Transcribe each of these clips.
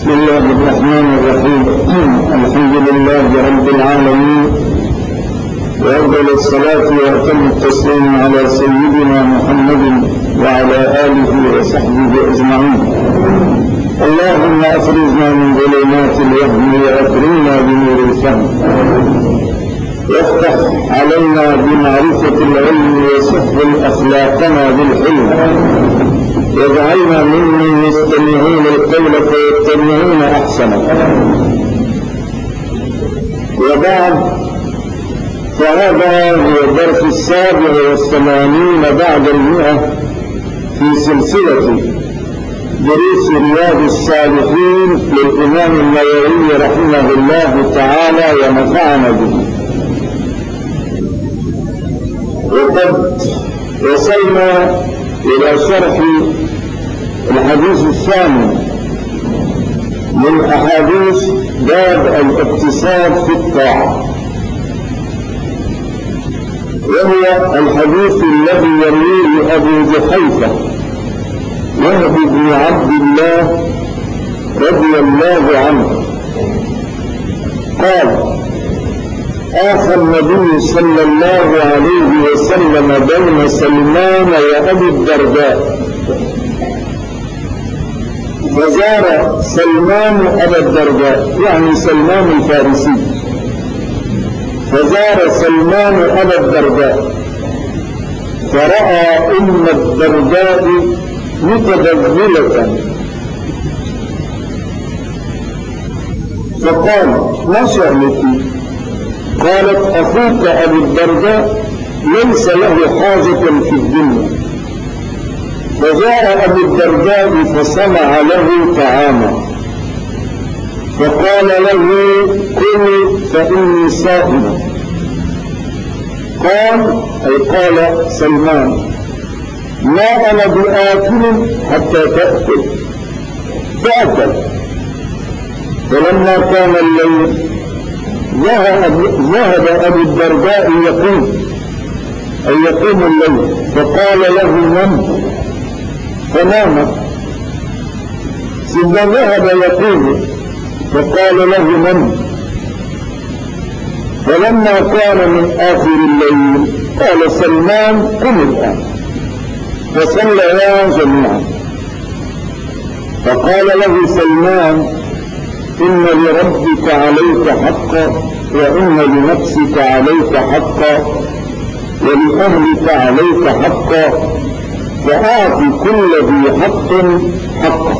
بسم الله الرحمن الرحيم. الحمد لله رب العالمين، وأفضل الصلاة وأتم التسليم على سيدنا محمد وعلى آله وصحبه أجمعين. اللهم أخرجنا من ظلمات الوهم وأكرمنا بنور الفهم، وافتح علينا بمعرفة العلم وسهل أخلاقنا بالحلم، واجعلنا ممن يستمعون القول فيتبعون أحسنه. وبعد، فهذا هو الدرس 87 بعد 100 في سلسلة دروس رياض الصالحين للإمام النووي رحمه الله تعالى ونفعنا به. وقد وصلنا إلى شرح الحديث الثاني من أحاديث باب الاقتصاد في الطاعة، وهو الحديث الذي يرويه أبو جحيفة وهب بن عبد الله رضي الله عنه قال: آخى النبي صلى الله عليه وسلم بين سلمان وأبي الدرداء، فزار سلمان أبا الدرداء، يعني سلمان الفارسي، فزار سلمان أبا الدرداء فرأى أم الدرداء متبذلة، فقال: ما شأنك؟ قالت: أخوك أبو الدرداء ليس له حاجة في الدنيا. فجاء أبو الدرداء فصنع له طعاما، فقال له: كل فإني صائم. قال سلمان: ما أنا بآكل حتى تأكل. فأكل. فلما كان الليل ذهب أبو الدرداء يقوم الليل، فقال له: نم. فنام. ثم ذهب يقوم، فقال له: نم. فلما كان من آخر الليل قال سلمان: قم الآن. فصليا جميعا. فقال له سلمان: إن لربك عليك حقا، وإن لنفسك عليك حقا، ولأهلك عليك حقا، فأعط كل ذي حق حقه.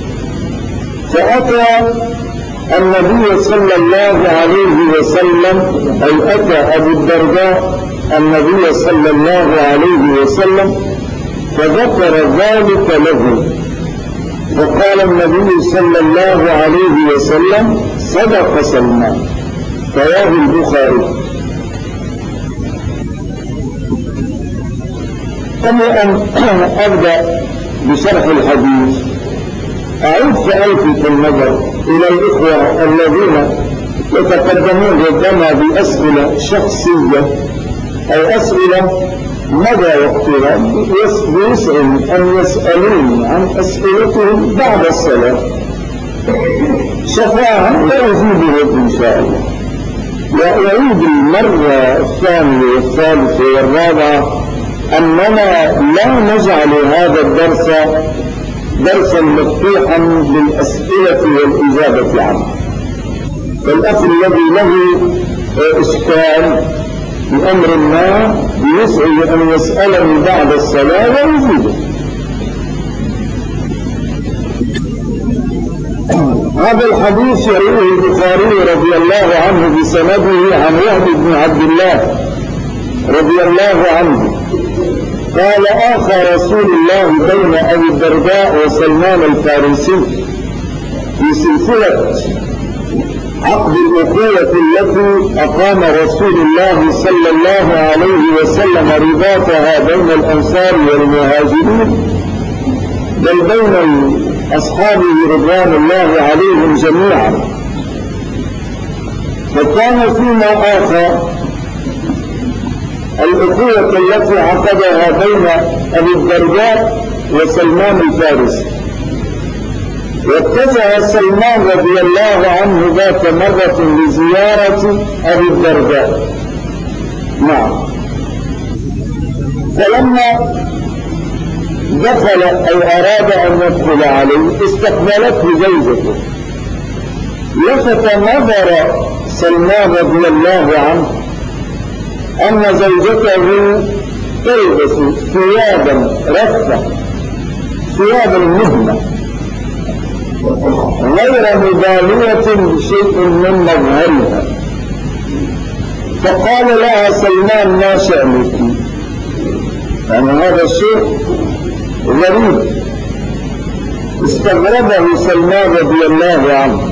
فأتى النبي صلى الله عليه وسلم، أي أتى أبو الدرداء النبي صلى الله عليه وسلم فذكر ذلك له، فقال النبي صلى الله عليه وسلم: صدق سلمان. رواه البخاري. قبل أن أبدأ بشرح الحديث أعود فألفت النظر إلى الإخوة الذين يتقدمون ربما بأسئلة شخصية أو أسئلة مدى وقتها، يسعهم أن يسألوني عن أسئلتهم بعد الصلاة شفاعة وأجيبهم إن شاء الله. وأعيد المرة الثانية والثالثة والرابعة أننا لا نجعل هذا الدرس درسا مفتوحا للأسئلة والإجابة عنه. فالأخ الذي له إشكال بأمر ما يسعي أن يسألني بعد الصلاة ويجيبه. هذا الحديث يرويه البخاري رضي الله عنه بسنده عن وهب بن عبد الله رضي الله عنه قال: آخى رسول الله بين أبي الدرداء وسلمان الفارسي في سلسلة عقد الأخوة التي أقام رسول الله صلى الله عليه وسلم رباطها بين الأنصار والمهاجرين، بل بين أصحابه رضوان الله عليهم جميعا. فكان فيما آخى الأخوة التي عقدها بين أبي الدرداء وسلمان الفارسي، واتجه سلمان رضي الله عنه ذات مرة لزيارة أبي الدرداء. نعم. فلما دخل أو أراد أن يدخل عليه استقبلته زوجته، لفت نظر سلمان رضي الله عنه أن زوجته تلبس ثيابا رفة، ثيابا مهمة غير مبالية بشيء من مظهرها، فقال لها سلمان ما شأنك؟ يعني هذا الشيء غريب استغربه سلمان رضي الله عنه،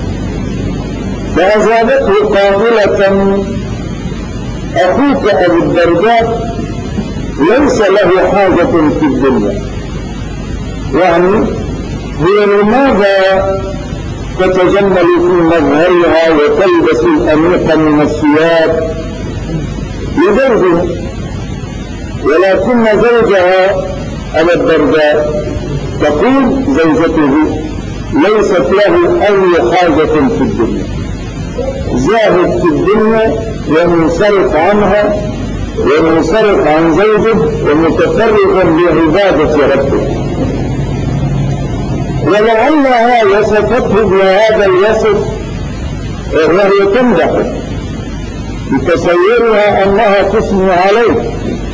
فأجابته قائلة أخوك أبو الدرداء ليس له حاجة في الدنيا، يعني هي لماذا تتجمل في مظهرها وتلبس الأنيق من الثياب لزوجها، ولكن زوجها أبا الدرداء تقول زوجته ليست له أي حاجة في الدنيا، زاهد في الدنيا ومنصرف عنها ومنصرف عن زوجه ومتفرغ بعبادة ربه. ولعلها وصفته بهذا الوصف وهي تمدح بتصورها أنها تثني عليه.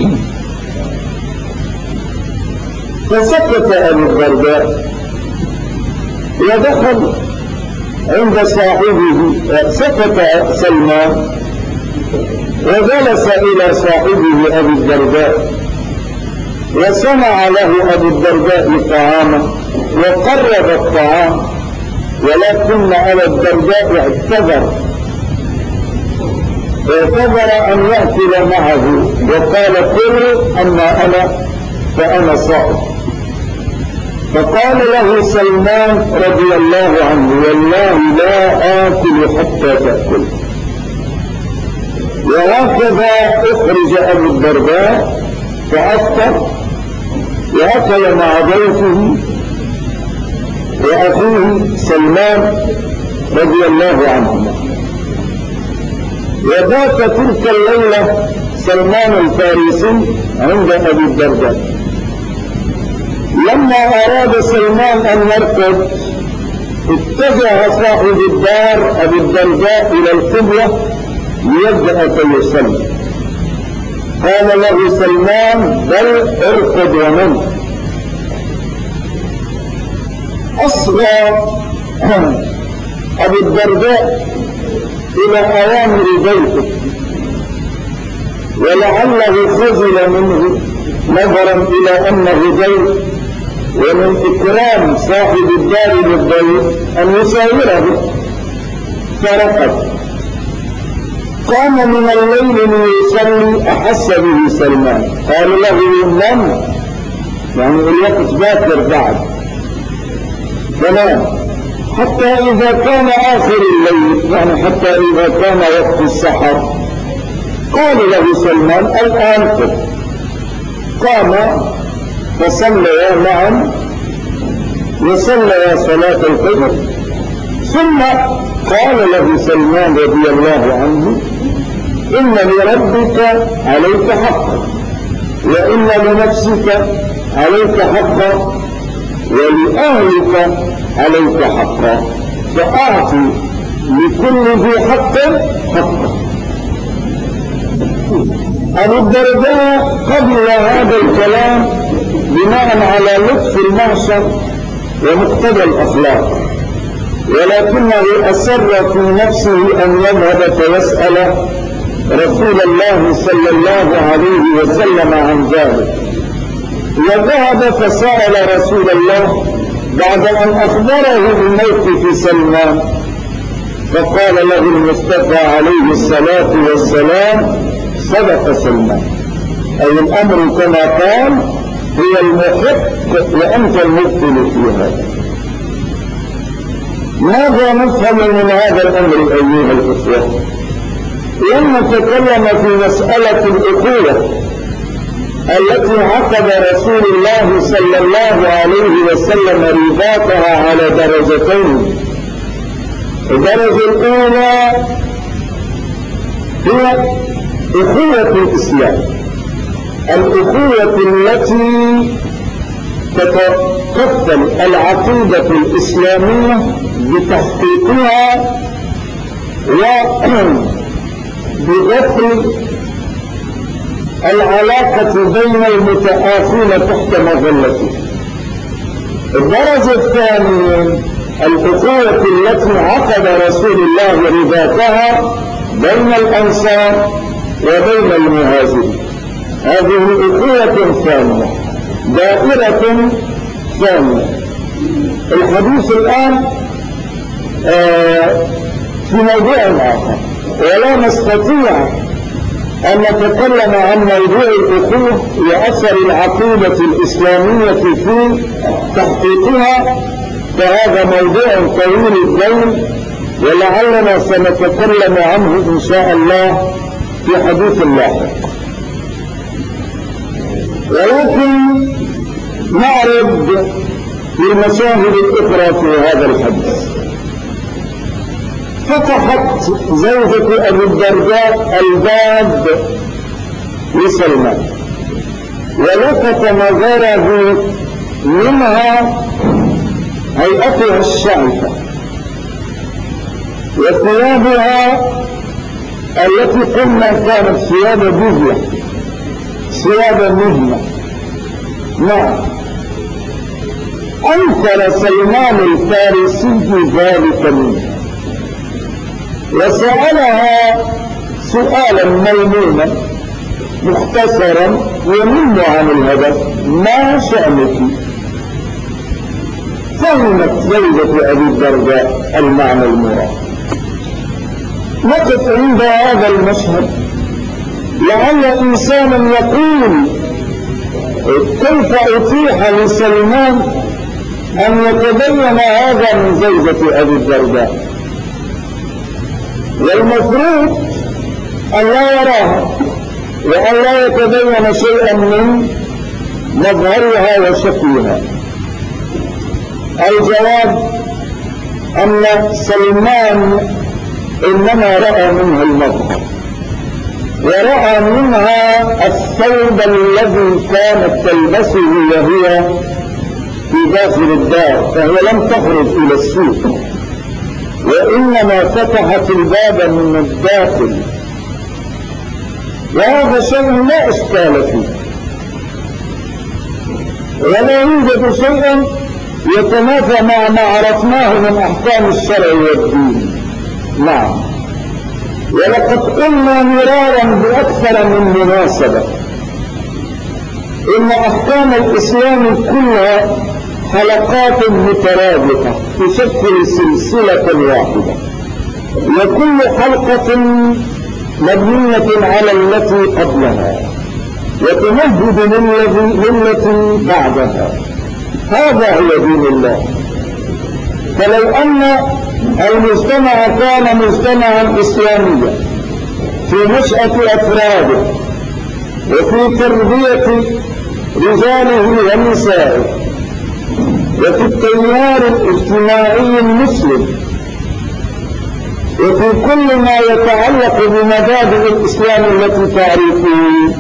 فسكت أبو الدرداء ودخل عند صاحبه، سكت سلمان وجلس إلى صاحبه أبي الدرداء وصنع له أبو الدرداء طعاما وقرب الطعام، ولكن أبا الدرداء اعتذر أن يأكل معه وقال كلوا أما أنا فأنا صائم. فقال له سلمان رضي الله عنه والله لا آكل حتى تأكل. وهكذا اخرج أبو الدرداء فأفطر وأكل مع ضيفه وأخوه سلمان رضي الله عنهما. وبات تلك الليلة سلمان الفارسي عند أبي الدرداء. لما أراد سلمان أن يرقد اتجه صاحب الدار أبي الدرداء إلى القبلة ليبدأ فيصلي. قال له سلمان بل ارقد ونم. أصغى أبي الدرداء إلى أوامر بيته ولعله خجل منه نظرا إلى أنه ضيف، ومن إكرام صاحب الدار للضيف أن يساوره، فرقد. قام من الليل ليصلي أحس به سلمان، قال له نم، يعني الوقت باكر بعد، فنام حتى إذا كان آخر الليل، يعني حتى إذا كان وقت السحر قال له سلمان الآن قم. قام فصليا معا وصليا صلاة الفجر، ثم قال له سلمان رضي الله عنه إن لربك عليك حقا وإن لنفسك عليك حقا ولأهلك عليك حقا، فأعطي لكل ذي حق حقا. أبو الدرداء قبل هذا الكلام بناء على لطف المعشر ومقتضى الأخلاق، ولكنه أسر في نفسه أن يذهب فيسأل رسول الله صلى الله عليه وسلم عن ذلك. وذهب فسأل رسول الله بعد أن أخبره بموقف سلمان، فقال له المصطفى عليه الصلاة والسلام صدق سلمان، أي الأمر كما قال هو المحق وأنت المبطل في هذا. ماذا نفهم من هذا الأمر أيها الإخوة؟ لما تكلم في مسألة الأخوة التي عقد رسول الله صلى الله عليه وسلم رباطها على درجتين. الدرجة الأولى هي أخوة الإسلام، الأخوة التي تتكفل العقيدة الإسلامية بتحقيقها وبغفر العلاقة بين المتآخين تحت مظلته. الدرجة الثانية الأخوة التي عقد رسول الله رباطها بين الأنصار وبين المهاجرين. هذه أخوة ثانية، دائرة ثانية. الحديث الآن في موضوع آخر، ولا نستطيع أن نتكلم عن موضوع الأخوة وأثر العقيدة الإسلامية في تحقيقها، فهذا موضوع طويل الدين ولعلنا سنتكلم عنه إن شاء الله في حديث لاحق. ولكن نعرض للمشاهد الأخرى في هذا الحديث. فتحت زوجة أبي الدرداء الباب لسلمان ولفت نظره منها هيئتها الشعثة وثيابها التي قلنا كانت ثياب بذلة، ثياب مهنة. نعم، أنكر سلمان الفارسي ذلك منها وسألها سؤالا ميمونا مختصرا يمن عن الهدف: ما شأنك؟ فهمت زوجة أبي الدرداء المعنى المراد. نقف عند هذا المشهد لعل إنسانا يقول: كيف أتيح لسلمان أن يتبين هذا من زوجة أبي الدرداء؟ والمفروض أن لا يراها وأن لا يتبين شيئا من مظهرها وشكلها. الجواب أن سلمان إنما رأى منها المظهر، ورأى منها الثوب الذي كانت تلبسه وهي في داخل الدار، فهي لم تخرج إلى السوق وإنما فتحت الباب من الداخل، وهذا شيء لا إشكال فيه ولا يوجد شيء يتنافى مع ما عرفناه من أحكام الشرع والدين. نعم، ولقد قلنا مرارا بأكثر من مناسبة إن أحكام الإسلام كلها حلقات مترابطة تشكل سلسلة واحدة، وكل حلقة مبنية على التي قبلها وتمهد للتي بعدها. هذا هو دين الله. فلو أن المجتمع كان مجتمعا إسلاميا في نشأة أفراده وفي تربية رجاله ونسائه وفي التيار الاجتماعي المسلم وفي كل ما يتعلق بمبادئ الإسلام التي تعرفه،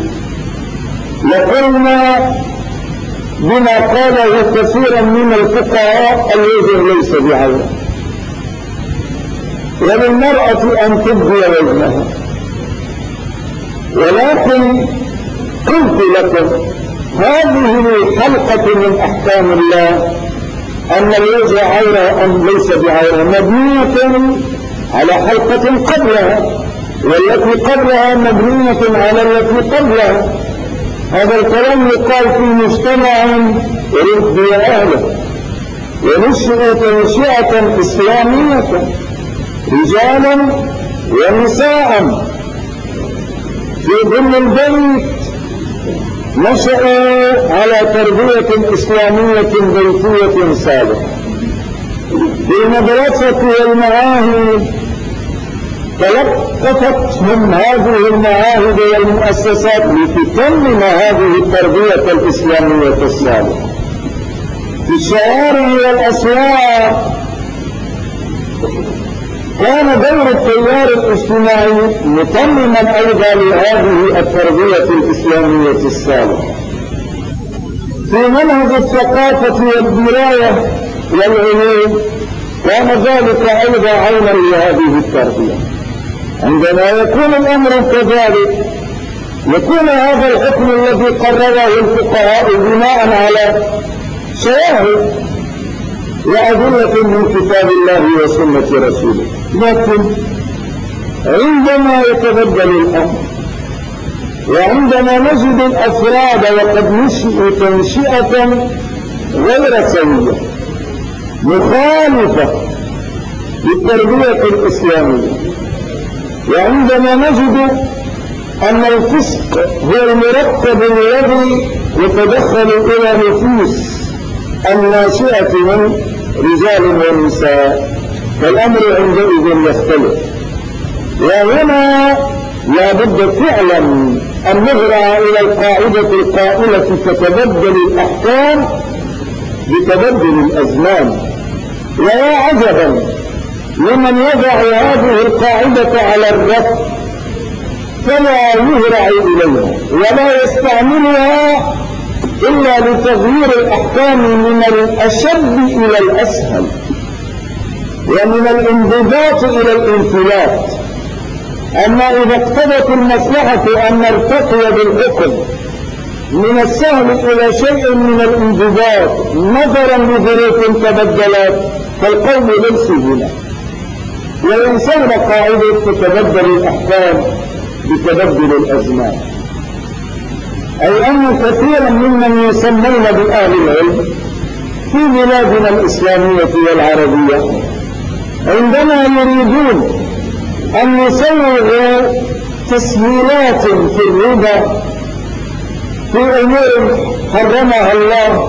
لقلنا بما قاله كثيرا من الفقهاء: الوجه ليس بعورة، وللمرأة أن تبدي وجهها. ولكن قلت لكم هذه الحلقة من أحكام الله أن الوجه عورة أم ليس بعورة مبنية على حلقة قبلها، والتي قبلها مبنية على التي قبلها. هذا الكلام يقال في مجتمع ربي أهله ونشأ تنشئة إسلامية، رجالا ونساء في ضمن البيت نشأوا على تربية إسلامية بيتية سابقة. بالمدرسة والمعاهد تلقفتهم هذه المعاهد والمؤسسات لتتمم هذه التربية الإسلامية الصالحة في الشوارع والأسواق. كان دور التيار الاجتماعي متمما أيضا لهذه التربية الإسلامية الصالحة في منهج الثقافة والدراية والعلوم. كان ذلك أيضا عونا لهذه التربية. عندما يكون الأمر كذلك يكون هذا الحكم الذي قرره الفقهاء بناء على شواهد وأدلة من كتاب الله وسنة رسوله. لكن عندما يتبدل الأمر وعندما نجد الأفراد وقد نشئوا تنشئة غير سوية مخالفة للتربية الإسلامية، وعندما نجد أن الفسق هو المركب الذي يتدخل إلى نفوس الناشئة من رجال ونساء، فالأمر عندئذ يختلف. وهنا لا بد فعلا أن نهرع إلى القاعدة القائلة تتبدل الأحكام بتبدل الأزمان. ويا عجبا لمن يضع هذه القاعدة على الرف فلا يهرع إليها ولا يستعملها إلا لتغيير الأحكام من الأشد إلى الأسهل ومن الانضباط إلى الانفلات. أما إذا اقتضت المصلحة أن نرتقي بالحكم من السهل إلى شيء من الانضباط نظرا لظروف تبدلت فالقوم ليس هنا، وينسون قاعدة تتبدل الأحكام بتبدل الأزمان. أي أن كثيرا ممن يسمون بأهل العلم في بلادنا الإسلامية والعربية عندما يريدون أن يسوغوا تسهيلات في الربا في أمور حرمها الله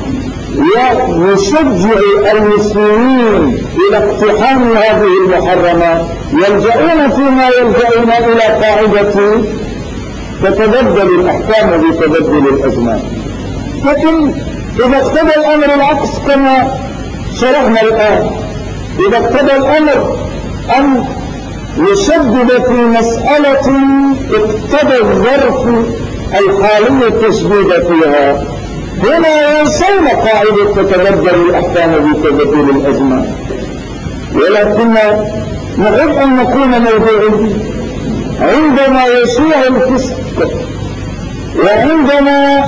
ويشجع المسلمين إلى اقتحام هذه المحرمات يلجؤون فيما يلجؤون إلى قاعدة تتبدل الأحكام بتبدل الأزمان. لكن إذا اقتضى الأمر العكس كما شرحنا الآن، إذا اقتضى الأمر أن يشدد في مسألة اقتضى الظرف الحالي التشديد فيها، هنا ينسون قاعدة تتبدل الأحكام بتبدل الأزمان. ولكن نحب أن نكون موضوعيين. عندما يشيع الفسق وعندما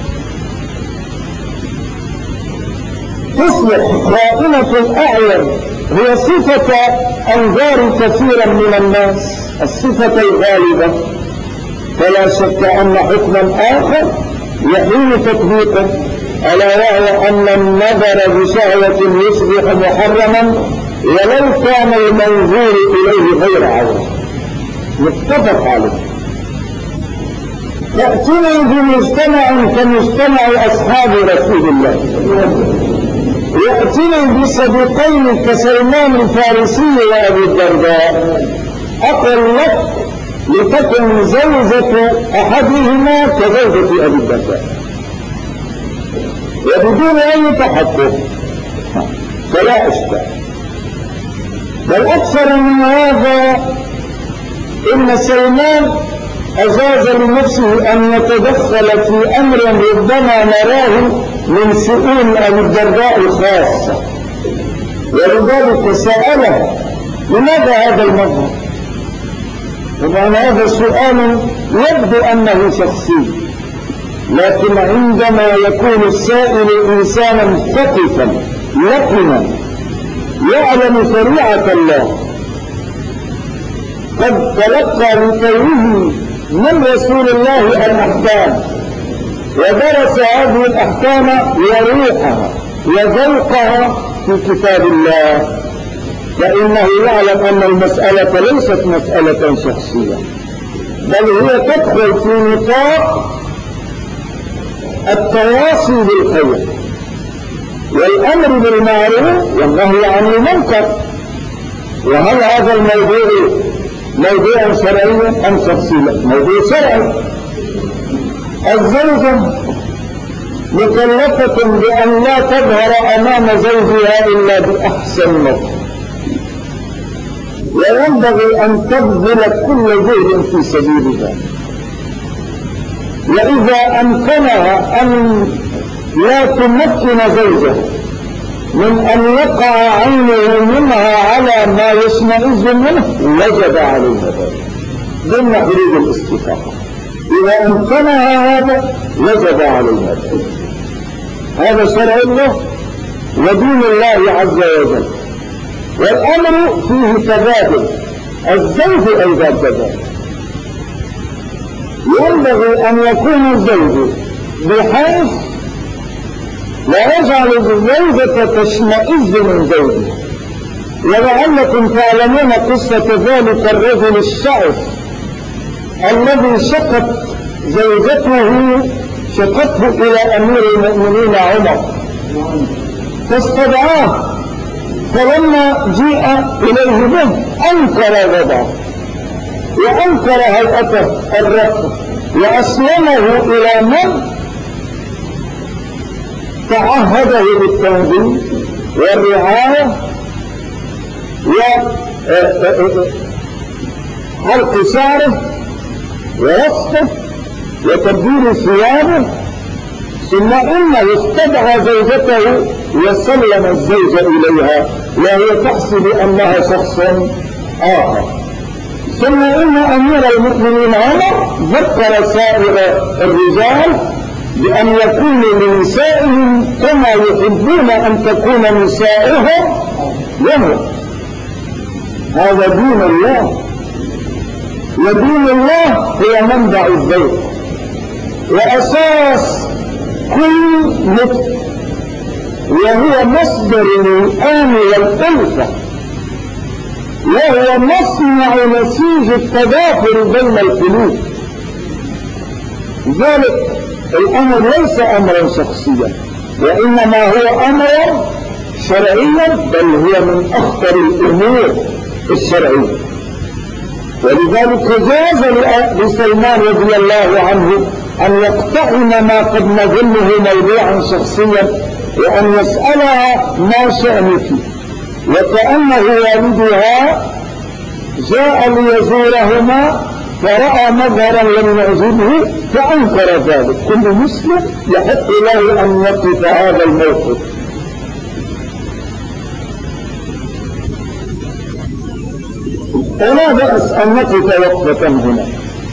تصبح خائنة الأعين هي صفة أنظار كثيرا من الناس، الصفة الغالبة، فلا شك أن حكما آخر يحين تطبيقه، ألا وهو أن النظر بشهوة يصبح محرما ولو كان المنظور إليه غير عورة. متفق عليه. تأتينا بمجتمع كمجتمع أصحاب رسول الله، يأتينا بصديقين كسلمان الفارسي وأبي الدرداء، أقل لك لتكن زوجة أحدهما كزوجة أبي الدرداء وبدون أي تحقق، فلا أشكال. بل أكثر من هذا إن سلمان أجاز لنفسه أن يتدخل في أمر ربما نراه من شؤون أبي الدرداء خاصة، ولذلك سأله لماذا هذا المظهر؟ طبعا هذا سؤال يبدو أنه شخصي، لكن عندما يكون السائل إنسانا ثقفا لقنا يعلم شريعة الله قد تلقى بكونه من رسول الله الأحكام ودرس هذه الأحكام وروحها وذوقها في كتاب الله، فإنه يعلم أن المسألة ليست مسألة شخصية، بل هي تدخل في نطاق التواصي بالخير والأمر بالمعروف والنهي عن المنكر. وهل هذا الموضوع موضوع شرعي أم شخصي؟ موضوع شرعي. الزوجة مكلفة بأن لا تظهر أمام زوجها إلا بأحسن موقف، وينبغي أن تبذل كل جهد في سبيل ذلك. وإذا أمكنها أن لا تمكن زوجها من أن يقع عينه منها على ما يشمئز منه وجب عليها ذلك ضمن حدود الاستطاعة. إذا أمكنها هذا وجب عليها ذلك. هذا شرع الله ودين الله عز وجل، والأمر فيه تبادل. الزوج أيضا كذلك، ينبغي أن يكون الزوج بحيث لا يجعل الزوجة تشمئز من زوجها. ولعلكم تعلمون قصة ذلك الرجل الشعث الذي شقته إلى أمير المؤمنين عمر فاستدعاه، فلما جيء إليه به أنكر وضعه وأنكر هيئته الرفض وأسلمه إلى من تعهده بالتنظيم والرعاية وحلق شعره ورصفه وتبديل ثيابه، ثم إنه استدعى زوجته وسلم الزوج إليها وهي تحسب أنها شخص آخر. ثم إن أمير المؤمنين عمر ذكر سائر الرجال بأن يكونوا لنسائهم كما يحبون أن تكون نسائهم لهم. هذا دين الله، ودين الله هو منبع الزوج وأساس كل نطق، وهو مصدر الآن والألفة، وهو مصنع نسيج التداخل بين القلوب. ذلك الأمر ليس أمرا شخصيا، وإنما هو أمرا شرعيا، بل هو من أخطر الأمور الشرعية. ولذلك جاز لسلمان رضي الله عنه أن يقتحم ما قد نظنه موضوعا شخصيا وأن يسألها ما شأنك، وكأنه والدها جاء ليزورهما فرأى مظهرا لم يعجبه فأنكر ذلك. كل مسلم يحق له أن يقف هذا الموقف. ولا بأس أن نقف وقفة هنا.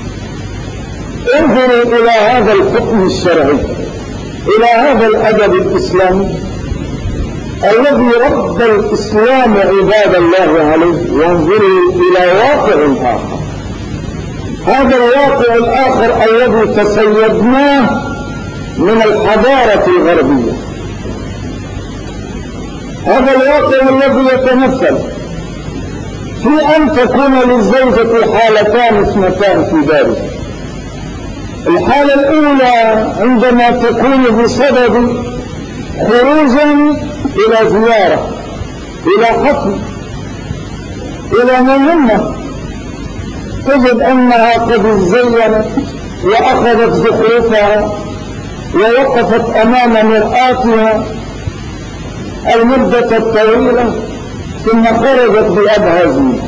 انظروا إلى هذا الحكم الشرعي، إلى هذا الأدب الإسلامي الذي رد الإسلام عباد الله عليه. وانظروا إلى واقع آخر، هذا الواقع الآخر الذي تسيدناه من الحضارة الغربية. هذا الواقع الذي يتمثل في أن تكون للزوجة حالتان اثنتان في دارها. الحالة الأولى عندما تكون بسبب خروج إلى زيارة، إلى حفل، إلى مهمة، تجد أنها قد ازينت وأخذت زخرفها ووقفت أمام مرآتها المدة الطويلة، ثم خرجت بأبهى زينة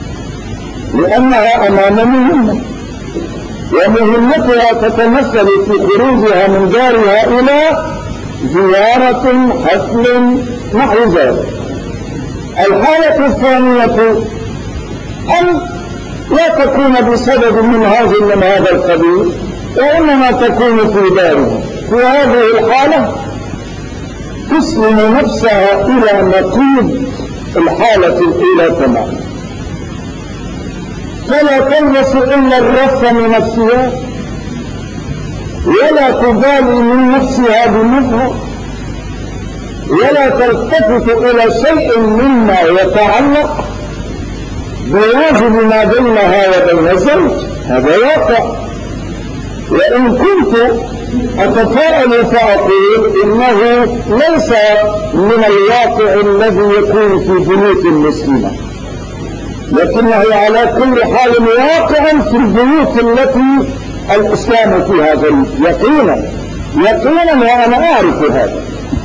لأنها أمام مهمة، ومهمتها تتمثل في خروجها من دارها إلى زيارة، حفل، نحو ذلك. الحالة الثانية أن لا تكون بسبب من هذا القبيل، وإنما تكون في دارها. في هذه الحالة تسلم نفسها إلى نقيض الحالة الأولى تماما، فلا تلبس إلا الرف من الثياب، ولا تبالي من نفسها بمظهر، ولا تلتفت إلى شيء مما يتعلق بواجب ما بينها وبين الزوج. هذا واقع. وإن كنت أتفائل فأقول إنه ليس من الواقع الذي يكون في بيوت المسلمة، لكنه على كل حال واقع في البيوت التي الإسلام فيها غريب يقينا وأنا أعرف هذا.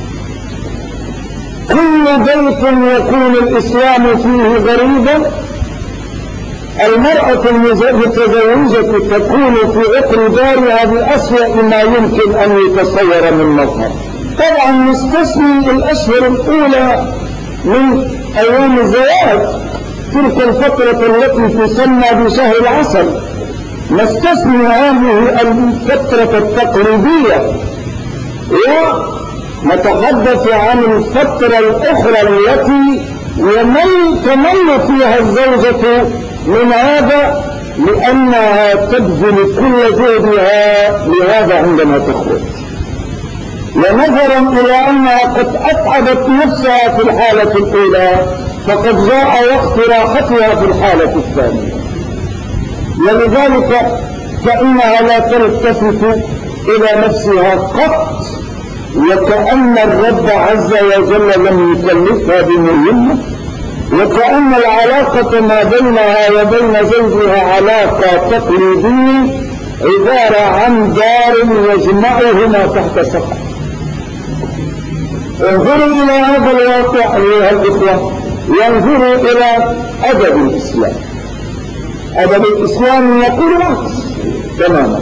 كل بيت يكون الإسلام فيه غريبا المرأة المتزوجة تكون في عقر دارها بأسوأ ما يمكن أن يتصور من مظهر. طبعا نستثني الأشهر الأولى من أيام الزواج، تلك الفترة التي تسمى بشهر العسل، نستثني هذه الفترة التقليدية ونتحدث عن الفترة الأخرى التي تمل فيها الزوجة من هذا لأنها تبذل كل جهدها لهذا عندما تخرج، ونظرا إلى أنها قد أتعبت نفسها في الحالة الأولى فقد جاء وقت راحتها في الحالة الثانية، ولذلك فإنها لا تلتفت إلى نفسها قط، وكأن الرب عز وجل لم يكلفها بمهمة، وكأن العلاقة ما بينها وبين زوجها علاقة تقليدية عبارة عن دار يجمعهما تحت سقف. انظروا إلى هذا الواقع أيها الإخوة، وانظروا إلى أدب الإسلام. أدب الإسلام يقول العكس تماما.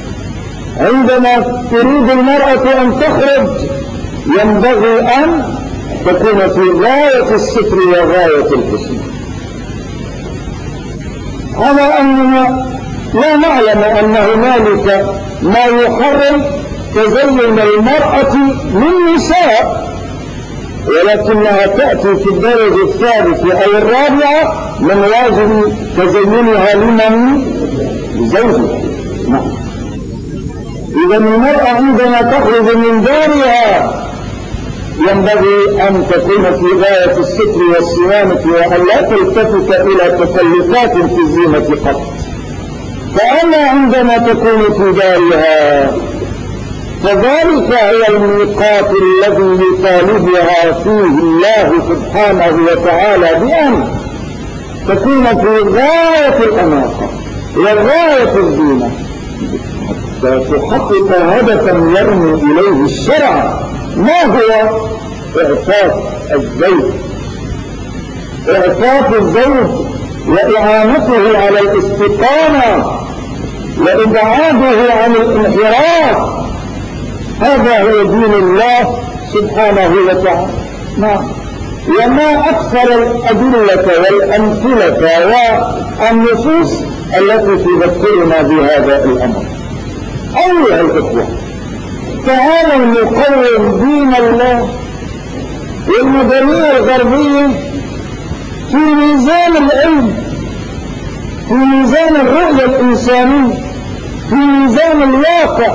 عندما تريد المرأة أن تخرج ينبغي أن تكون في غاية الستر وغاية الحسن، على أننا لا نعلم أن هنالك ما يحرم تزين المرأة للنساء، ولكنها تأتي في الدرجة الثالثة أو الرابعة من واجب تزينها لمن؟ لزوجها. نعم. إذا المرأة عندما تخرج من دارها ينبغي أن تكون في غاية الستر والصيانة وأن لا تلتفت إلى تكلفات في الزينة قط. فأما عندما تكون في دارها فذلك هو الميقات الذي يطالبها فيه الله سبحانه وتعالى بأن تكون في غاية الأناقة وغاية الزينة حتى تحقق هدفا يرمي إليه الشرع. ما هو إعفاف الزوج؟ إعفاف الزوج وإعانته على الاستقامة وإبعاده عن الانحراف، هذا هو دين الله سبحانه وتعالى. نعم. وما أكثر الأدلة والأمثلة والنصوص التي تذكرنا بهذا الأمر. أيها الإخوة، تعالوا نقوم دين الله والمدنية الغربية في ميزان العلم، في ميزان الرؤية الإنسانية، في ميزان الواقع،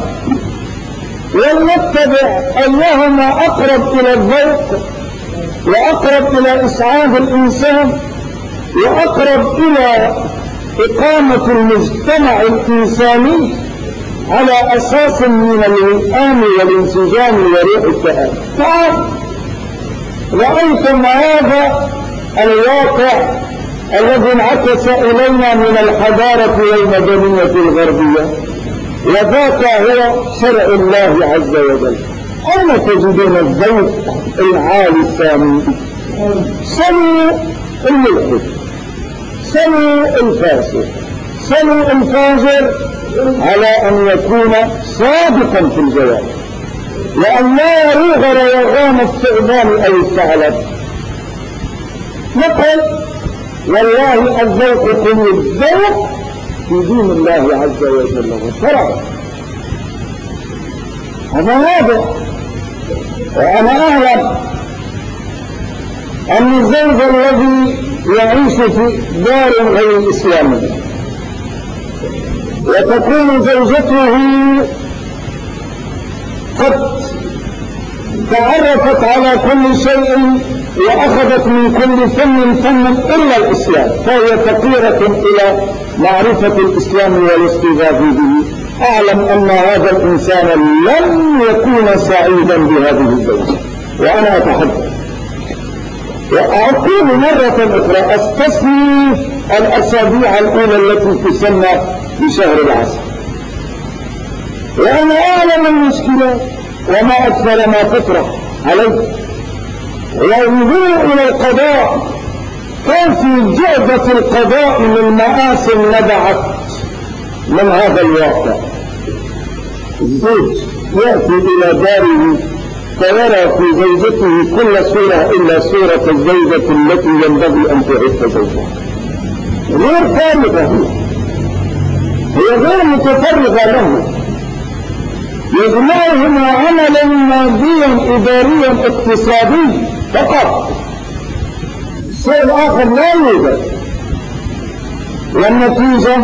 ولنتبع أيهما أقرب إلى الذوق وأقرب إلى إسعاد الإنسان وأقرب إلى إقامة المجتمع الإنساني على أساس من الوئام والانسجام وريح التآلف. تعال رأيتم هذا الواقع الذي انعكس إلينا من الحضارة والمدنية الغربية، وذاك هو شرع الله عز وجل. أين تجدون الذوق العالي السامي؟ سلوا الملحد، سلوا الفاسد، سلوا الفاجر على أن يكون صادقا في الجواب، وأن لا يروغ روغان الثعبان أو الثعلب. نقل والله الذوق كل الذوق في دين الله عز وجل وشرعه. هذا واضح. وأنا أعلم أن الزوج الذي يعيش في دار غير إسلامية وتكون زوجته قد تعرفت على كل شيء وأخذت من كل فن إلا الإسلام، فهي فقيرة إلى معرفة الإسلام والاستيفاء به، أعلم أن هذا الإنسان لن يكون سعيدا بهذه الزوجة. وأنا أتحدث وأقول مرة أخرى أستثني الأسابيع الأولى التي تسمى بشهر العسل، وأنا أعلم المشكلة وما أكثر ما تطرح عليه. وانظروا إلى القضاء، كان في جعبة القضاء من مآسٍ نبعت من هذا الواقع. الزوج يأتي إلى داره فيرى في زوجته كل صورة إلا صورة الزوجة التي ينبغي أن تعف زوجها. غير فارغة، هي غير متفرغة له، يجمعهما عملا ماديا إداريا اقتصاديا فقط، الشيء الآخر لا يوجد. والنتيجة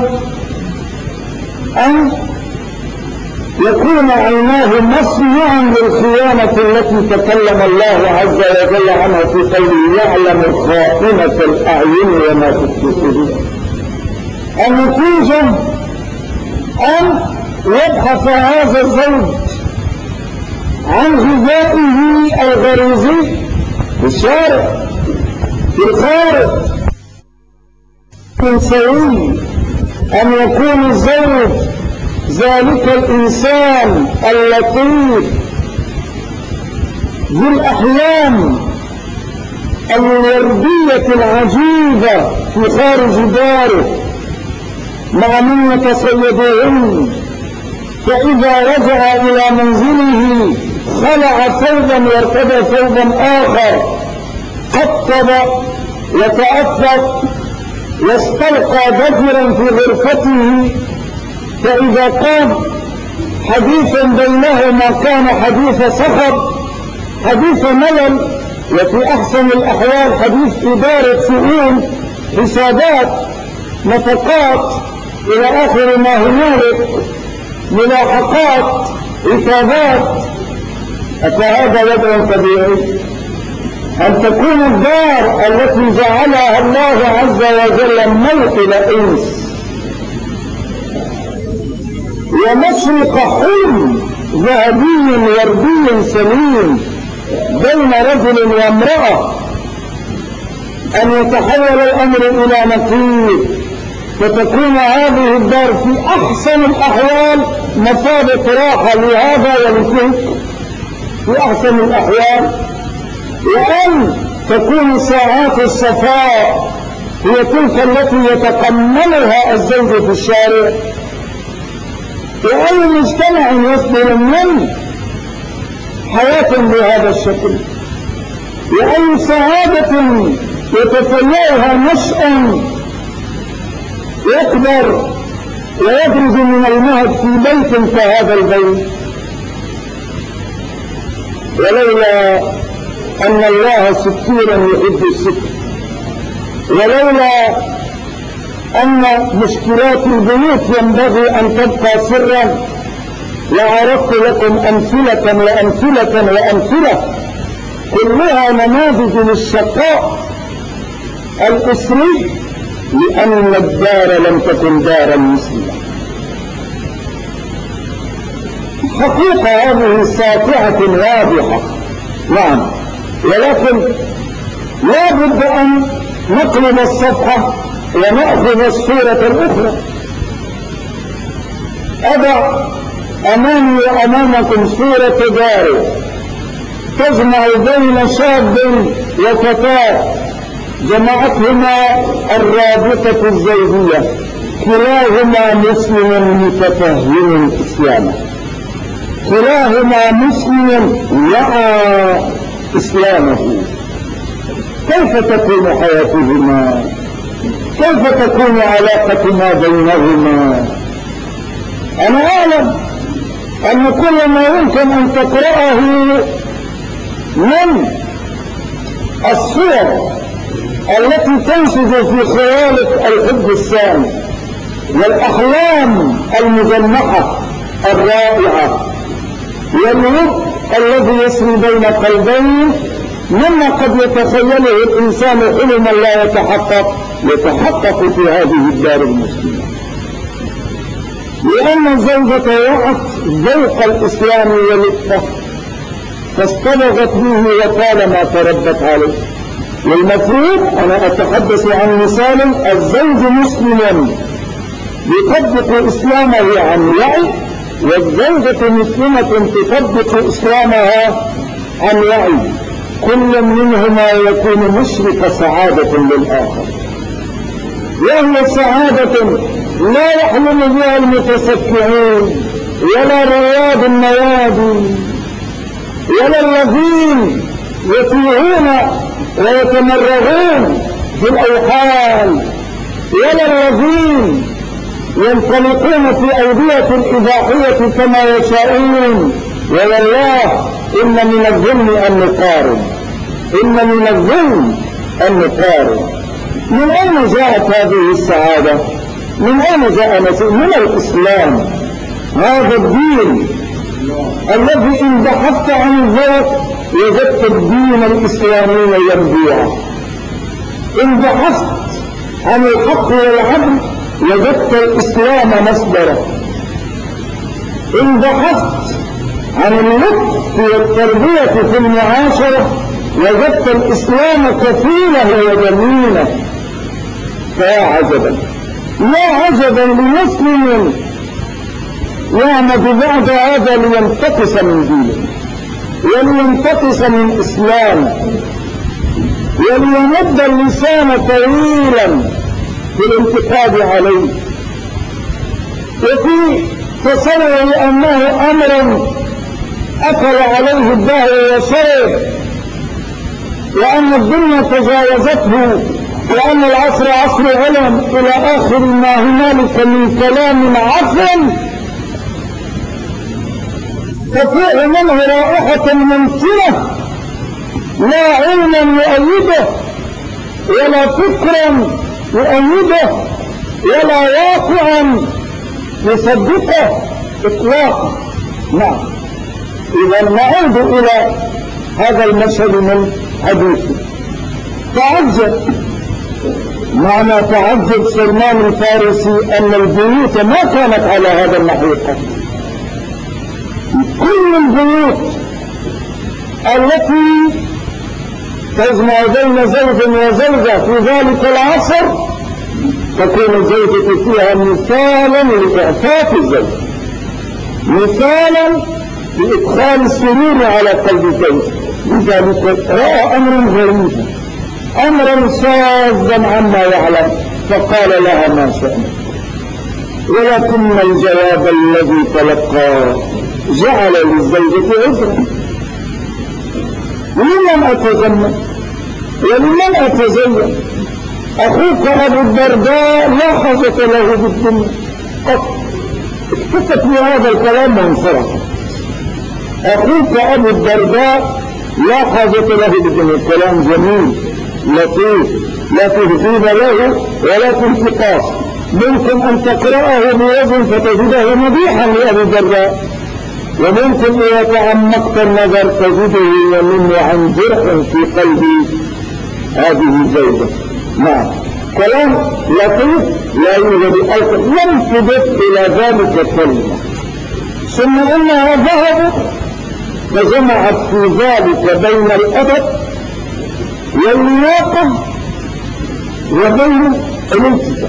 أن يكون عيناه مصنوعا للخيانة التي تكلم الله عز وجل عنها في قوله يعلم خائنة الأعين وما تخفي الصدور. النتيجة أن يبحث هذا الزوج عن غذائه الغريزي في الشارع في الخارج. سوي أن يكون الزوج ذلك الإنسان اللطيف ذو الأحلام الوردية العجيبة في خارج داره مع من يتصيدون، فإذا رجع إلى منزله خلع ثوبا وارتدى ثوبا آخر، قطب وتأفق واستلقى ضجرا في غرفته، فإذا كان حديثا بينهما كان حديث صخب، حديث ملل، وفي أحسن الأحوال حديث إدارة شؤون، حسابات، نفقات، إلى آخر ما هنالك، ملاحقات، عتابات. أفهذا وضع طبيعي؟ أن تكون الدار التي جعلها الله عز وجل موطن إنس ومشرق حلم ذهبي وردي سليم بين رجل وامرأة، أن يتحول الأمر إلى نكير، فتكون هذه الدار في أحسن الأحوال مثابة راحة لهذا ولتلك في أحسن الأحوال، وأن تكون ساعات الصفاء هي تلك التي يتقمنها الزوج في الشارع. وأي مجتمع يصدر من حياة بهذا الشكل، وأي سعادة يتفيأها نشأ يكبر ويبرز من المهد في بيت كهذا البيت. ولولا أن الله ستيرا يحب الستر، ولولا أن مشكلات البيوت ينبغي أن تبقى سرا لعرضت لكم أمثلة وأمثلة وأمثلة كلها نماذج للشقاء الأسري، لأن الدار لم تكن دارا مسلمة. حقيقة هذه ساطعة واضحة، نعم، ولكن لا بد أن نقلب الصفحة ونأخذ الصورة الأخرى. أضع أمامي وأمامكم صورة دار تجمع بين شاب وفتاة جمعتهما الرابطة الزوجية، كلاهما مسلم متفهم إسلامه، كلاهما مسلم يعى إسلامه. كيف تكون حياتهما؟ كيف تكون علاقة ما بينهما؟ أنا أعلم أن كل ما يمكن أن تقرأه من الصور التي تنسج في خيالك الحب السامي والأحلام المجمعة الرائعة والود الذي يسري بين قلبين، مما قد يتخيله الإنسان حلما لا يتحقق في هذه الدار المسلمة، لأن الزوجة وعت ذوق الإسلام ولطفه فاصطبغت به وطالما تربت عليه. والمفروض أنا أتحدث عن مثال الزوج مسلم يطبق إسلامه عن وعي، والزوجة مسلمة تطبق إسلامها عن وعي، كل منهما يكون مشرق سعادة للآخر، وهي سعادة لا يحلم بها المتسكعين ولا رواد النوادي ولا الذين يتيهون ويتمرغون في الأوحال ولا الذين ينطلقون في أودية الإباحية كما يشاءون. والله إن من الظلم أن نقارن، إن من الظلم أن نقارن. من أين جاءت هذه السعادة؟ من أين جاء من الإسلام، هذا الدين الذي إن بحثت عن الذوق وجدت الدين الإسلامي ينبوعا، إن بحثت عن الحق والعدل وجدت الإسلام مصدرا، إن بحثت عن اللطف والتربية في المعاشرة وجدت الإسلام كفيلا وجميلا. فيا عجبا، يا عجبا لمسلم يعمد بعد هذا لينتقص من دينه ولينتقص من إسلامه وليمد اللسان طويلا في الانتقاد عليه وفي تصور أنه أمر أكل عليه الدهر وشرب، وأن الدنيا تجاوزته، وأن العصر عصر علم، إلى آخر ما هنالك من كلام عفن تفيء منه رائحة منتنة، لا علما يؤيده ولا فكرا يؤيده ولا واقعا يصدقه إطلاقا. نعم، إذا نعود إلى هذا المشهد من حديثه. تعجب، معنى تعجب سلمان الفارسي أن البيوت ما كانت على هذا النحو قط. كل البيوت التي تجمع بين زوج وزوجة في ذلك العصر تكون الزوجة فيها مثالا لإعفاف الزوج، مثالا لإدخال السرور على قلب الزوج. لذلك رأى أمرا غريبا، أمرا شاذا عما يعلم، فقال لها ما شأنك، ولكن الجواب الذي تلقاه جعل للزوجة عذرا. لمن أتزمن ولمن أتزين؟ أخوك أبو الدرداء لا حاجة له بالدنيا قط، اكتفت بهذا الكلام وانصرف. أخوك أبو الدرداء لا حاجة له بالدنيا، كلام جميل لطيف لا تهذيب له ولا تنتقاص، ممكن أن تقرأه بوزن فتجده مديحا لأبي الدرداء، وممكن إذا تعمقت النظر تجده يمن عن جرح في قلب هذه الزوجة. نعم، كلام لطيف لا يوجد ألف لم تضف إلى ذلك الكلمة. ثم إنها ذهبت فجمعت في ذلك بين الأدب واللياقة وبين الالتزام.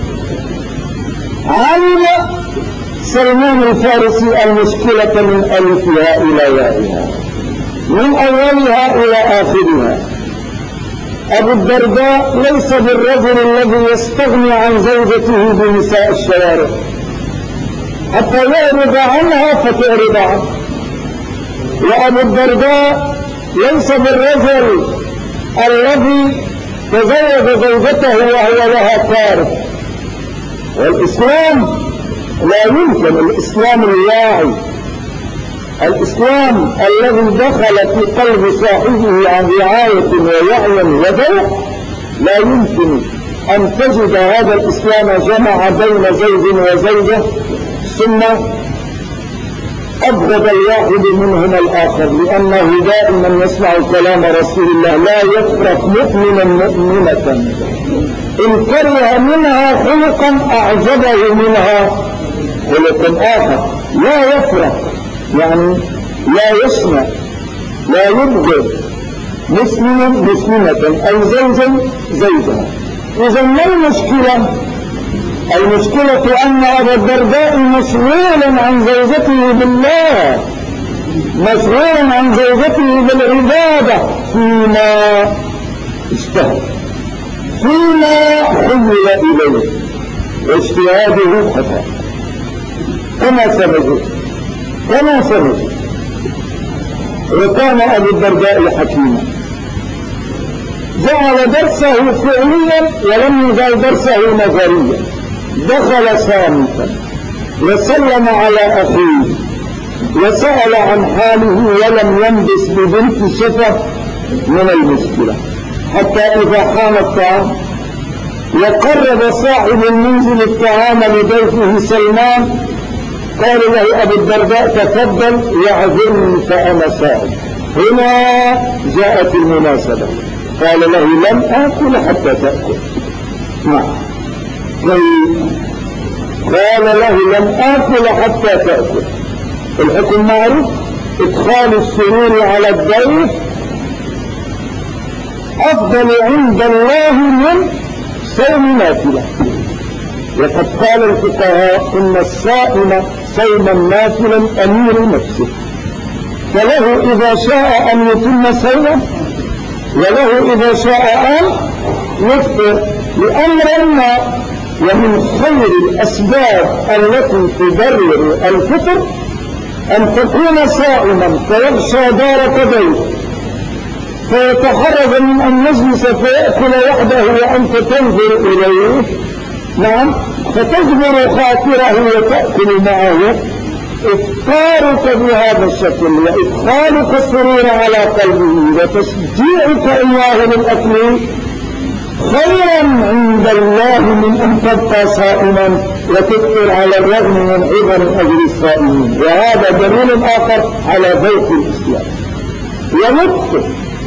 علم سلمان الفارسي المشكلة من ألفها إلى يائها، من أولها إلى آخرها. أبو الدرداء ليس بالرجل الذي يستغني عن زوجته بنساء الشوارع حتى يعرض عنها فتعرض عنه، وأبو الدرداء ليس بالرجل الذي تزوج زوجته وهو لها كاره. والإسلام لا يمكن، الإسلام الواعي، الإسلام الذي دخل في قلب صاحبه عن رعاية ووعي وذوق، لا يمكن أن تجد هذا الإسلام جمع بين زوج وزوجة ثم أبغض الواحد منهما الآخر، لأنه دائما يسمع كلام رسول الله: لا يفرق مؤمنا مؤمنة إن كره منها خلقا أعجبه منها خلق آخر. لا يفرق يعني لا يسمع لا يبغض مسلم مسلمة أو زوجا زوجها. إذا ما المشكلة؟ المشكلة أن أبا الدرداء مشغول عن زوجته بالله، مشغول عن زوجته بالعبادة فيما اشتهى، فيما حول إليه، واجتهاده خطأ كما سبق. وكان أبو الدرداء حكيما، جعل درسه فعليا ولم يجعل درسه نظريا. دخل صامتا وسلم على أخيه وسأل عن حاله ولم ينبس ببنت شفة من المشكلة، حتى إذا حان الطعام وقرب صاحب المنزل الطعام لضيفه سلمان قال له أبو الدرداء تفضل يعذرني فأنا صائم. هنا جاءت المناسبة، قال له لم آكل حتى تأكل. نعم، قال له لم آكل حتى تأكل. الحكم معروف، إدخال السرور على الضيف أفضل عند الله من صوم نافلة. وقد قال الفقهاء إن الصائم صوما نافلا أمير نفسه، فله إذا شاء أن يتم صومه وله إذا شاء أن يفطر لأمر ما. ومن خير الأسباب التي تبرر الفطر أن تكون صائما فيغشى دارك ضيف فيتحرج من أن يجلس فيأكل وحده وأنت تنظر إليه، نعم، فتجبر خاطره وتأكل معه. إفطارك بهذا الشكل وإدخالك السرور على قلبه وتشجيعك إياه للأكل خيرا عند الله من أن تبقى صائما وتفطر على الرغم من عظم أجر الصائمين. وهذا دليل آخر على ذوق الإسلام ولطفه.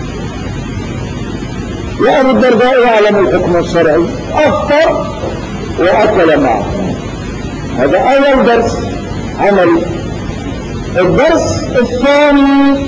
وأبو الدرداء يعلم الحكم الشرعي، أفطر وأكل معه. هذا أول درس عملي. الدرس الثاني،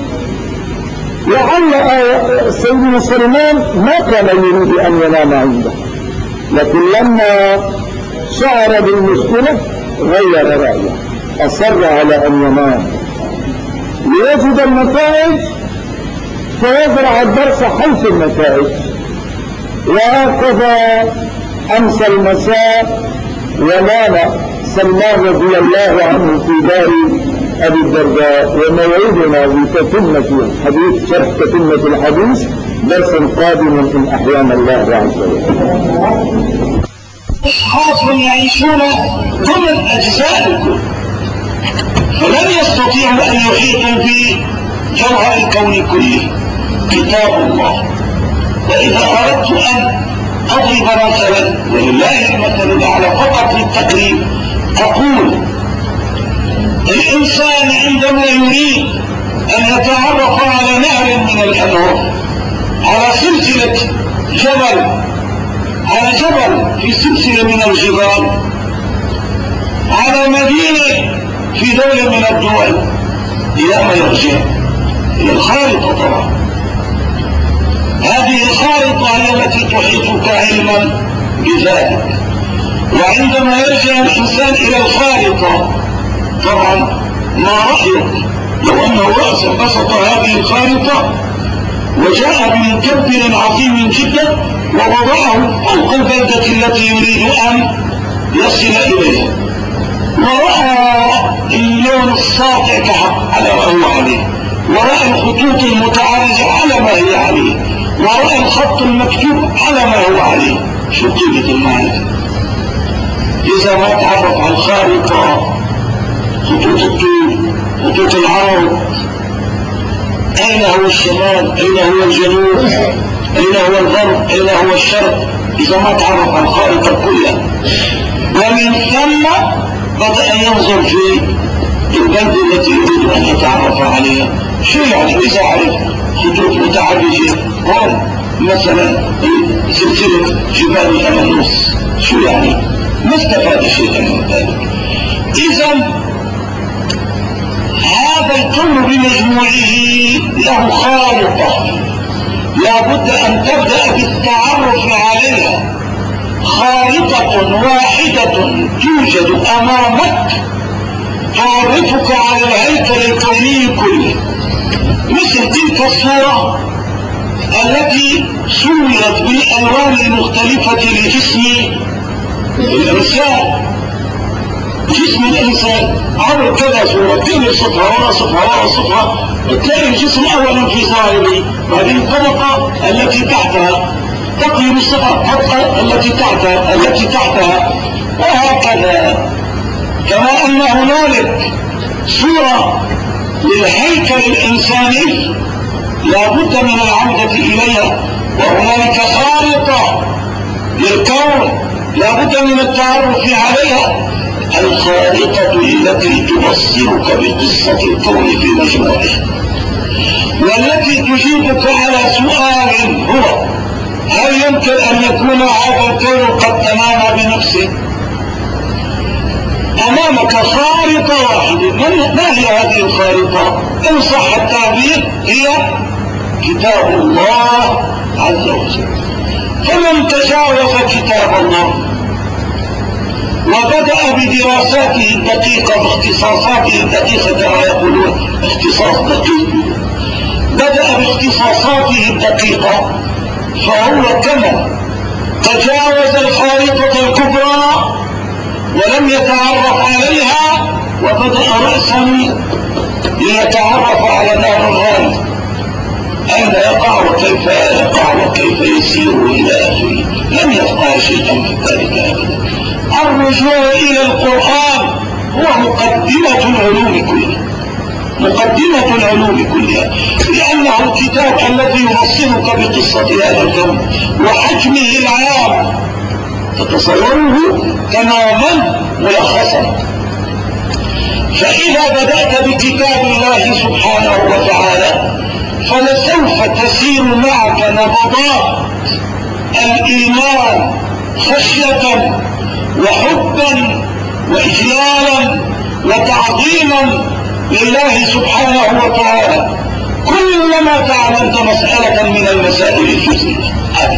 لعل سيدنا سلمان ما كان يريد أن ينام عنده، لكن لما شعر بالمشكلة غير رأيه، أصر على أن ينام ليجد النتائج فيزرع الدرس حيث النتائج. وهكذا أمسى المساء ونام سلمان رضي الله عنه في دار أبي الدرداء. وموعدنا بتتمة الحديث، شرح تتمة الحديث، درس قادم إن أحيانا الله عز وجل. أشخاص يعيشون ضمن أجزاء الكون فلن يستطيعوا أن يحيطوا بجوهر الكون كله كتاب الله. وإذا أردت أن أضرب مثلا، ولله المثل الأعلى فقط للتقريب، أقول الإنسان عندما يريد أن يتعرف على نهر من الأنهار، على سلسلة جبل، على جبل في سلسلة من الجبال، على مدينة في دولة من الدول، إلى ما يرجع إلى الخارطة. طبعا هذه الخارطة هي التي تحيطك علما بذلك. وعندما يرجع الإنسان إلى الخارطة، طبعا ما رأيك لو أنه رأسا بسط هذه الخارطة وجاء بمكبر عظيم جدا ووضعه فوق البلدة التي يريد أن يصل إليها، ورأى اللون الساطع كحق على ما هو عليه، ورأى الخطوط المتعارضة على ما هي عليه، ورأى الخط المكتوب على ما هو عليه. شو قيمة المعرفة إذا ما تعرف على الخارطة؟ خطوط الطول، خطوط العرض، أين هو الشمال، أين هو الجنوب، أين هو الغرب، أين هو الشرق، إذا ما تعرف على الخارطة كلها. ومن ثم بدأ أن ينظر في البلد التي يريد أن يتعرف عليها. شو يعني إذا عرف خطوط متعرجة هون مثلا سلسلة جبال الأمنوس، شو يعني؟ ما استفاد شيئا من ذلك. إذا هذا الكون بمجموعه له خارطة، لا بد أن تبدأ بالتعرف عليها. خارطة واحدة توجد أمامك تعرفك على الهيكل الكوني كله، مثل تلك الصورة التي صورت بالألوان المختلفة لجسم الإنسان. جسم الإنسان عبر كذا صورة، كل صفحة ورا صفحة ورا صفحة، تلاقي الجسم أولا في ظاهره، بعدين الطبقة التي تحتها تقلب الطبقة التي تحتها وهكذا. كما أن هنالك صورة للهيكل الإنساني لا بد من العودة إليها، وهنالك خارطة للكون لا بد من التعرف عليها، الخارطة التي تبصرك بقصة الكون في مجموعه، والتي تجيبك على سؤال هو: هل يمكن أن يكون هذا الكون قد تنام بنفسه؟ أمامك خارطة واحدة. ما هي هذه الخارطة؟ إن صح التعبير هي كتاب الله عز وجل. فمن تجاوز كتاب الله وبدأ بدراساته الدقيقة باختصاصاته الدقيقة، كما يقولون اختصاص دقيق، بدأ باختصاصاته الدقيقة، فهو كمن تجاوز الخارطة الكبرى ولم يتعرف عليها وبدأ رأسا ليتعرف على نار الغاية، أين يقع وكيف يقع وكيف يسير إلى آخره. لم يفقه شيئا من ذلك أبدا. الرجوع إلى القرآن هو مقدمة العلوم كلها، لأنه الكتاب الذي يبصرك بقصة هذا الكون وحجمه العام، تتصوره تماما ملخصا. فإذا بدأت بكتاب الله سبحانه وتعالى فلسوف تسير معك نبضات الإيمان خشية وحبا وإجلالا وتعظيما لله سبحانه وتعالى، كلما تعلمت مسألة من المسائل الجزئية.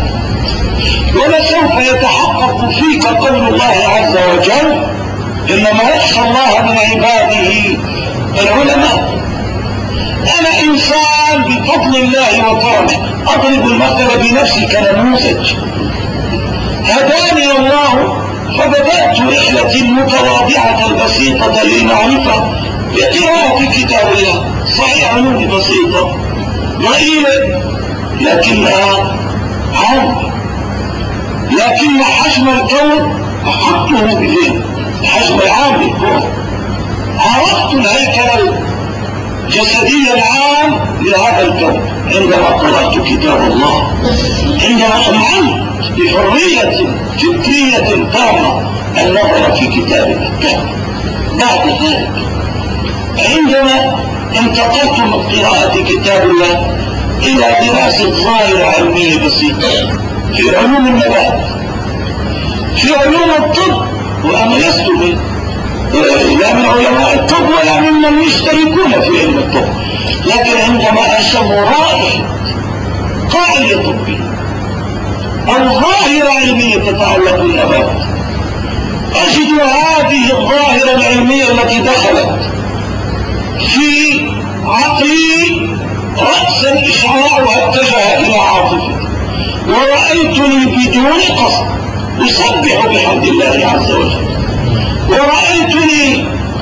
ولسوف يتحقق فيك قول الله عز وجل: إنما يخشى الله من عباده العلماء. أنا إنسان بفضل الله وكرمه، أضرب المثل بنفسي كنموذج. هداني الله فبدأت رحلتي المتواضعة البسيطة للمعرفة بقراءة كتاب الله. صحيح علوم بسيطة ضئيلة لكنها عامة، لكن حجم الكون أحطه بذهن، الحجم العام للكون. عرفت الهيكل الجسدي العام لهذا الكون عندما قرأت كتاب الله، عندما أمعنت بحرية فكرية تامة النظر في كتاب الله. بعد ذلك عندما انتقلت من قراءة كتاب الله إلى دراسة ظاهرة علمية بسيطة في علوم النبات، في علوم الطب، وأنا لست لا من علماء الطب ولا ممن يشتركون في علم الطب، لكن عندما أشم رائحة قاعدة طبية أو ظاهرة علمية تتعلق بالنبات، أجد هذه الظاهرة العلمية التي دخلت في عقلي رأسا إشعاعها اتجه إلى عاطفتي، ورأيتني بدون قصد أسبح بحمد الله عز وجل، ورأيتني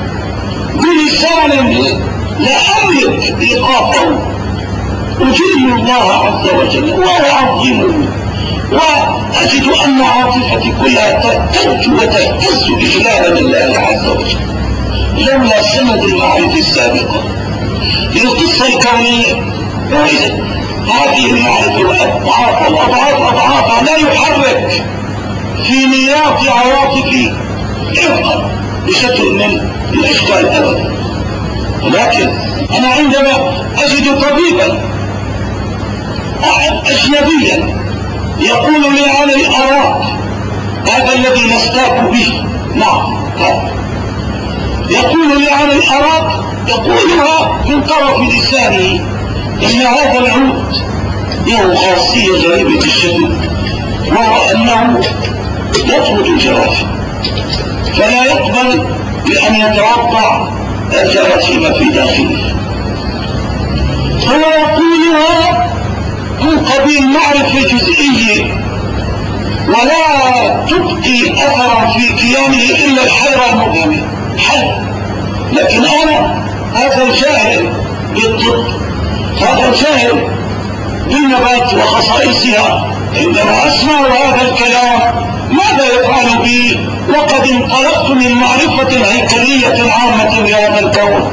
بلسان لا أملك إيقافه أجل الله عز وجل وأعظمه، وأجد أن عاطفتي كلها تهتز وتهتز إجلالا لله عز وجل، لولا سند المعرفة السابقة للقصة الكونية. هذه المعرفة أضعاف لا يحرك في نيات عواطفي إرقا بشكل من الأشكال أبدا. ولكن أنا عندما أجد طبيبا أجنبيا يقول لي عن الأراك، هذا الذي نستاك به، نعم يقول لي عن الأراك، يقولها من طرف لسانه، إن هذا العود له خاصية غريبة الشكل، وهو أنه يطرد الجراثيم، فلا يقبل بأن يتوقع الجراثيم في داخله. هو يقولها من قبيل معرفة جزئية ولا تبقي أثرا في كيانه إلا الحيرة المبهمة حل. لكن أنا هذا الجاهل بالطب، هذا الجاهل بالنبات وخصائصها، عندما أسمع هذا الكلام ماذا يفعل بي وقد انطلقت من معرفة هيكلية عامة لهذا الكون؟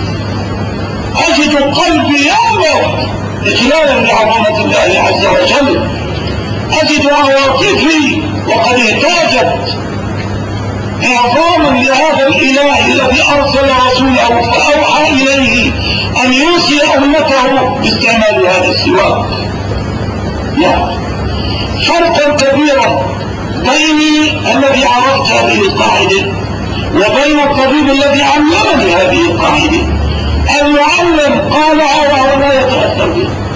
أجد قلبي ينبض إجلالا لعظمة الله عز وجل، أجد عواطفي وقد اهتاجت إعظاما لهذا الإله الذي أرسل رسوله فأوحى إليه أن يوصي أمته باستعمال هذا السواك. لا فرقا كبيرا بيني الذي عرفت هذه القاعدة وبين الطبيب الذي علمني هذه القاعدة. المعلم قالها وهو لا يتأثر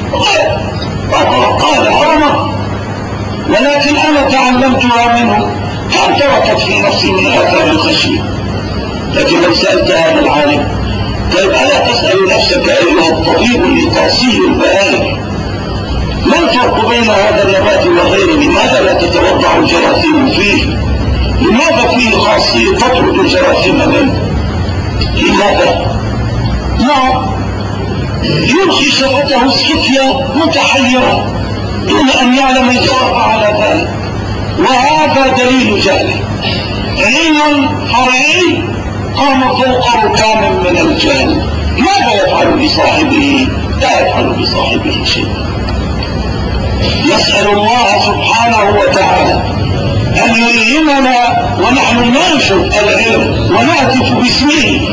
بها، قالها رمى، ولكن أنا تعلمتها منه كم تركت في نفسي من آثار الخشية. لكن لو سألت هذا العالم طيب ألا تسأل نفسك أيها الطبيب القاسي البهائي ما الفرق بين هذا النبات وغيره؟ لماذا لا تتوضع الجراثيم فيه؟ لماذا فيه خاصية تطرد الجراثيم منه؟ لماذا؟ نعم يلقي شفتة السفية متحيرة دون أن يعلم الجواب على ذلك، وهذا دليل جهله. علم فرعي قام فوق ركام من الجهل، ماذا يفعل بصاحبه؟ لا يفعل بصاحبه شيئا. نسأل الله سبحانه وتعالى أن يلهمنا ونحن ننشر العلم ونهتف باسمه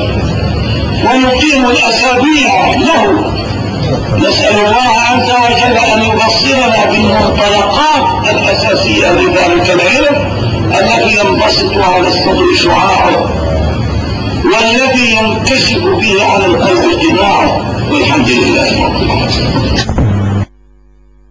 ونقيم الأسابيع له. نسأل الله عز وجل أن يبصرنا بالمنطلقات الأساسية لذلك العلم الذي ينبسط على الصدر شعاعه والذي ينكشف به على القلب اجتماعه. والحمد لله.